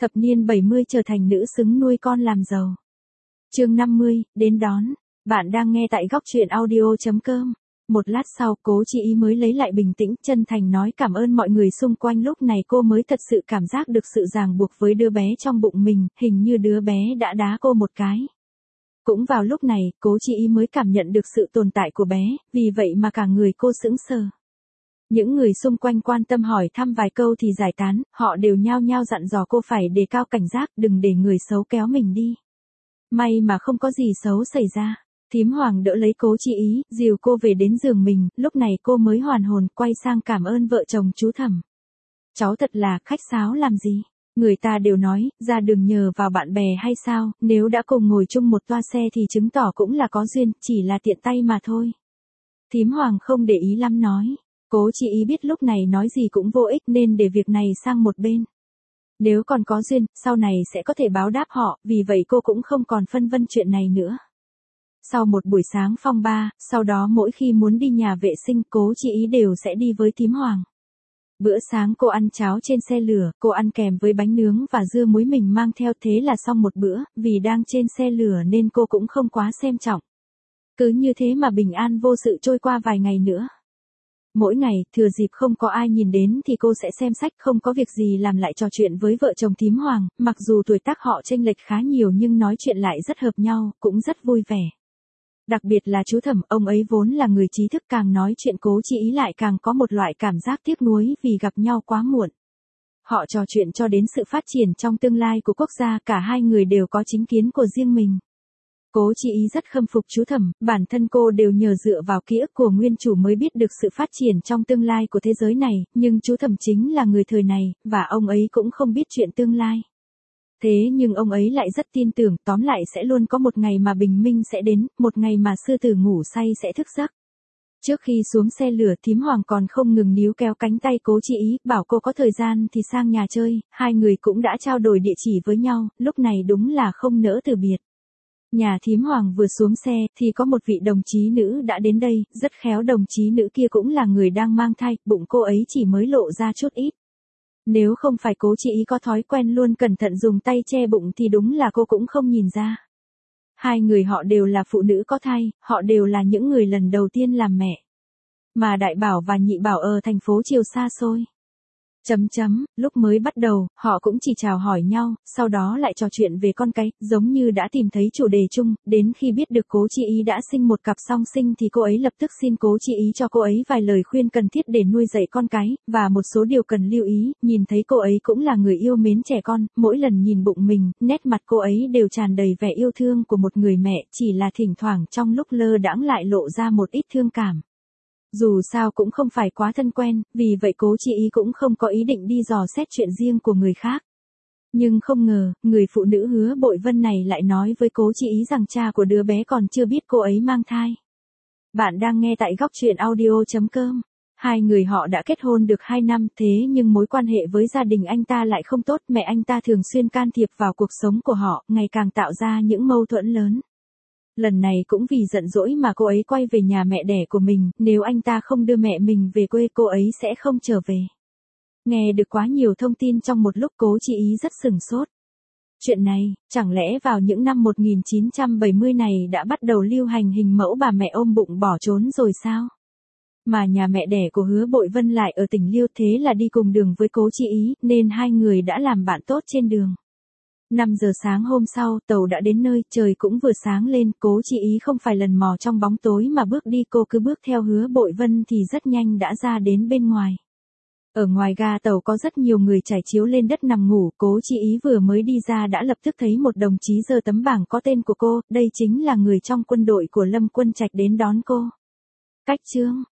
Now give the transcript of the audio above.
Thập niên 70 trở thành nữ xứng nuôi con làm giàu. Chương 50, đến đón. Bạn đang nghe tại góc truyện audio.com. Một lát sau, Cố Chi Ý mới lấy lại bình tĩnh, chân thành nói cảm ơn mọi người xung quanh. Lúc này cô mới thật sự cảm giác được sự ràng buộc với đứa bé trong bụng mình, hình như đứa bé đã đá cô một cái. Cũng vào lúc này, Cố Chi Ý mới cảm nhận được sự tồn tại của bé, vì vậy mà cả người cô sững sờ. Những người xung quanh quan tâm hỏi thăm vài câu thì giải tán, họ đều nhao nhao dặn dò cô phải đề cao cảnh giác, đừng để người xấu kéo mình đi. May mà không có gì xấu xảy ra. Thím Hoàng đỡ lấy Cố Chi Ý, dìu cô về đến giường mình, lúc này cô mới hoàn hồn, quay sang cảm ơn vợ chồng chú Thẩm. Cháu thật là khách sáo làm gì? Người ta đều nói, ra đường nhờ vào bạn bè hay sao, nếu đã cùng ngồi chung một toa xe thì chứng tỏ cũng là có duyên, chỉ là tiện tay mà thôi. Thím Hoàng không để ý lắm nói. Cố Chi Ý biết lúc này nói gì cũng vô ích nên để việc này sang một bên. Nếu còn có duyên, sau này sẽ có thể báo đáp họ, vì vậy cô cũng không còn phân vân chuyện này nữa. Sau một buổi sáng phong ba, sau đó mỗi khi muốn đi nhà vệ sinh, Cố Chi Ý đều sẽ đi với thím Hoàng. Bữa sáng cô ăn cháo trên xe lửa, cô ăn kèm với bánh nướng và dưa muối mình mang theo, thế là xong một bữa, vì đang trên xe lửa nên cô cũng không quá xem trọng. Cứ như thế mà bình an vô sự trôi qua vài ngày nữa. Mỗi ngày, thừa dịp không có ai nhìn đến thì cô sẽ xem sách, không có việc gì làm lại trò chuyện với vợ chồng thím Hoàng, mặc dù tuổi tác họ chênh lệch khá nhiều nhưng nói chuyện lại rất hợp nhau, cũng rất vui vẻ. Đặc biệt là chú Thẩm, ông ấy vốn là người trí thức, càng nói chuyện Cố Chi Ý lại càng có một loại cảm giác tiếc nuối vì gặp nhau quá muộn. Họ trò chuyện cho đến sự phát triển trong tương lai của quốc gia, cả hai người đều có chính kiến của riêng mình. Cố Chi Ý rất khâm phục chú Thẩm, bản thân cô đều nhờ dựa vào ký ức của nguyên chủ mới biết được sự phát triển trong tương lai của thế giới này, nhưng chú Thẩm chính là người thời này, và ông ấy cũng không biết chuyện tương lai. Thế nhưng ông ấy lại rất tin tưởng, tóm lại sẽ luôn có một ngày mà bình minh sẽ đến, một ngày mà sư tử ngủ say sẽ thức giấc. Trước khi xuống xe lửa, thím Hoàng còn không ngừng níu kéo cánh tay Cố Chi Ý, bảo cô có thời gian thì sang nhà chơi, hai người cũng đã trao đổi địa chỉ với nhau, lúc này đúng là không nỡ từ biệt. Nhà thím Hoàng vừa xuống xe thì có một vị đồng chí nữ đã đến đây, rất khéo, đồng chí nữ kia cũng là người đang mang thai, bụng cô ấy chỉ mới lộ ra chút ít. Nếu không phải Cố Chi Ý có thói quen luôn cẩn thận dùng tay che bụng thì đúng là cô cũng không nhìn ra. Hai người họ đều là phụ nữ có thai, họ đều là những người lần đầu tiên làm mẹ. Mà Đại Bảo và Nhị Bảo ở thành phố Triều xa xôi. Lúc mới bắt đầu, họ cũng chỉ chào hỏi nhau, sau đó lại trò chuyện về con cái, giống như đã tìm thấy chủ đề chung, đến khi biết được Cố Chi Ý đã sinh một cặp song sinh thì cô ấy lập tức xin Cố Chi Ý cho cô ấy vài lời khuyên cần thiết để nuôi dạy con cái, và một số điều cần lưu ý, nhìn thấy cô ấy cũng là người yêu mến trẻ con, mỗi lần nhìn bụng mình, nét mặt cô ấy đều tràn đầy vẻ yêu thương của một người mẹ, chỉ là thỉnh thoảng trong lúc lơ đãng lại lộ ra một ít thương cảm. Dù sao cũng không phải quá thân quen, vì vậy Cố Chi Ý cũng không có ý định đi dò xét chuyện riêng của người khác. Nhưng không ngờ, người phụ nữ Hứa Bội Vân này lại nói với Cố Chi Ý rằng cha của đứa bé còn chưa biết cô ấy mang thai. Bạn đang nghe tại góc truyện audio.com. Hai người họ đã kết hôn được 2 năm, thế nhưng mối quan hệ với gia đình anh ta lại không tốt, mẹ anh ta thường xuyên can thiệp vào cuộc sống của họ, ngày càng tạo ra những mâu thuẫn lớn. Lần này cũng vì giận dỗi mà cô ấy quay về nhà mẹ đẻ của mình, nếu anh ta không đưa mẹ mình về quê cô ấy sẽ không trở về. Nghe được quá nhiều thông tin trong một lúc, Cố Chi Ý rất sửng sốt. Chuyện này, chẳng lẽ vào những năm 1970 này đã bắt đầu lưu hành hình mẫu bà mẹ ôm bụng bỏ trốn rồi sao? Mà nhà mẹ đẻ của Hứa Bội Vân lại ở tỉnh Liêu, thế là đi cùng đường với Cố Chi Ý, nên hai người đã làm bạn tốt trên đường. 5 giờ sáng hôm sau, tàu đã đến nơi, trời cũng vừa sáng lên, Cố Chi Ý không phải lần mò trong bóng tối mà bước đi, cô cứ bước theo Hứa Bội Vân thì rất nhanh đã ra đến bên ngoài. Ở ngoài ga tàu có rất nhiều người trải chiếu lên đất nằm ngủ, Cố Chi Ý vừa mới đi ra đã lập tức thấy một đồng chí giơ tấm bảng có tên của cô, đây chính là người trong quân đội của Lâm Quân Trạch đến đón cô. Cách chương